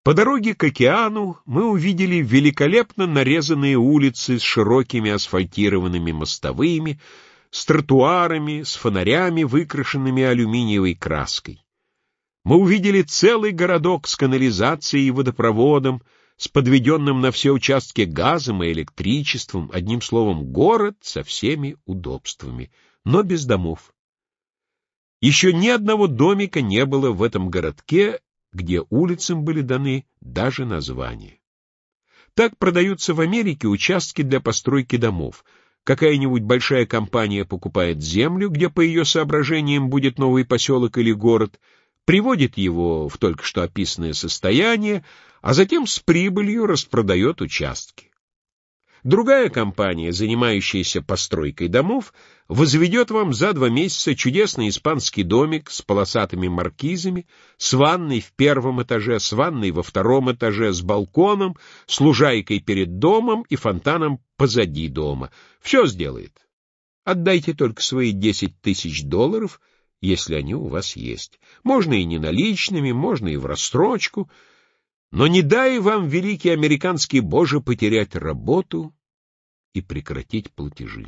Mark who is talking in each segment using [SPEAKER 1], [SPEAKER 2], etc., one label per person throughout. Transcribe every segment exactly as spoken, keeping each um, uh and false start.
[SPEAKER 1] По дороге к океану мы увидели великолепно нарезанные улицы с широкими асфальтированными мостовыми, с тротуарами, с фонарями, выкрашенными алюминиевой краской. Мы увидели целый городок с канализацией и водопроводом, с подведенным на все участки газом и электричеством, одним словом, город со всеми удобствами, но без домов. Еще ни одного домика не было в этом городке, где улицам были даны даже названия. Так продаются в Америке участки для постройки домов. Какая-нибудь большая компания покупает землю, где по ее соображениям будет новый поселок или город, приводит его в только что описанное состояние, а затем с прибылью распродает участки. Другая компания, занимающаяся постройкой домов, возведет вам за два месяца чудесный испанский домик с полосатыми маркизами, с ванной в первом этаже, с ванной во втором этаже, с балконом, с лужайкой перед домом и фонтаном позади дома. Все сделает. Отдайте только свои десять тысяч долларов, если они у вас есть. Можно и не наличными, можно и в рассрочку, но не дай вам, великий американский Боже, потерять работу и прекратить платежи.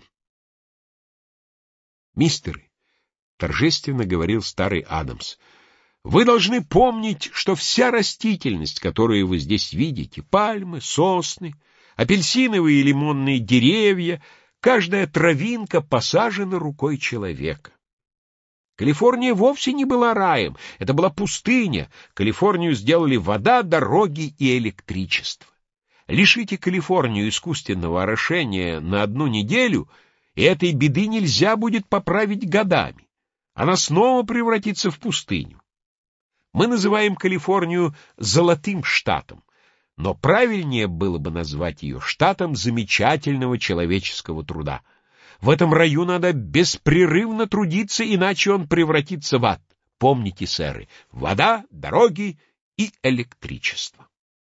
[SPEAKER 1] «Мистеры», — торжественно говорил старый Адамс, — «вы должны помнить, что вся растительность, которую вы здесь видите, пальмы, сосны, апельсиновые и лимонные деревья, каждая травинка посажена рукой человека. Калифорния вовсе не была раем, это была пустыня. Калифорнию сделали вода, дороги и электричество. Лишите Калифорнию искусственного орошения на одну неделю, и этой беды нельзя будет поправить годами. Она снова превратится в пустыню. Мы называем Калифорнию «золотым штатом», но правильнее было бы назвать ее штатом замечательного человеческого труда. В этом раю надо беспрерывно трудиться, иначе он превратится в ад. Помните, сэры, вода, дороги и электричество.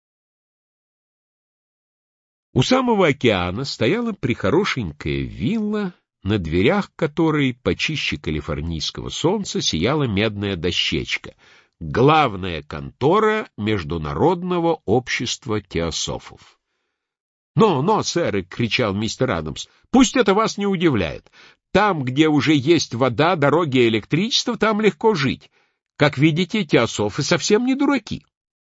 [SPEAKER 1] У самого океана стояла прехорошенькая вилла, на дверях которой, почище калифорнийского солнца, сияла медная дощечка. Главная контора Международного общества теософов. «Но, но, сэр!» — кричал мистер Адамс. «Пусть это вас не удивляет. Там, где уже есть вода, дороги и электричество, там легко жить. Как видите, теософы совсем не дураки».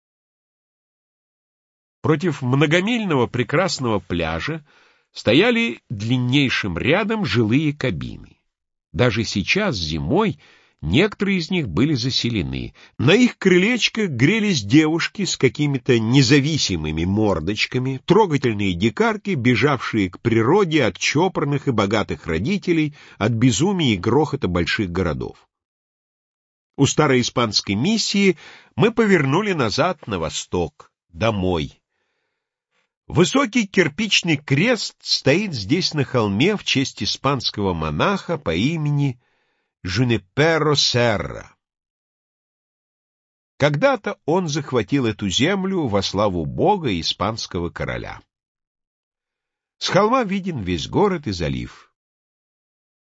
[SPEAKER 1] Против многомильного прекрасного пляжа стояли длиннейшим рядом жилые кабины. Даже сейчас, зимой, некоторые из них были заселены. На их крылечках грелись девушки с какими-то независимыми мордочками, трогательные дикарки, бежавшие к природе от чопорных и богатых родителей, от безумия и грохота больших городов. У старой испанской миссии мы повернули назад на восток, домой. Высокий кирпичный крест стоит здесь на холме в честь испанского монаха по имени Жуниперо Серра. Когда-то он захватил эту землю во славу Бога и испанского короля. С холма виден весь город и залив.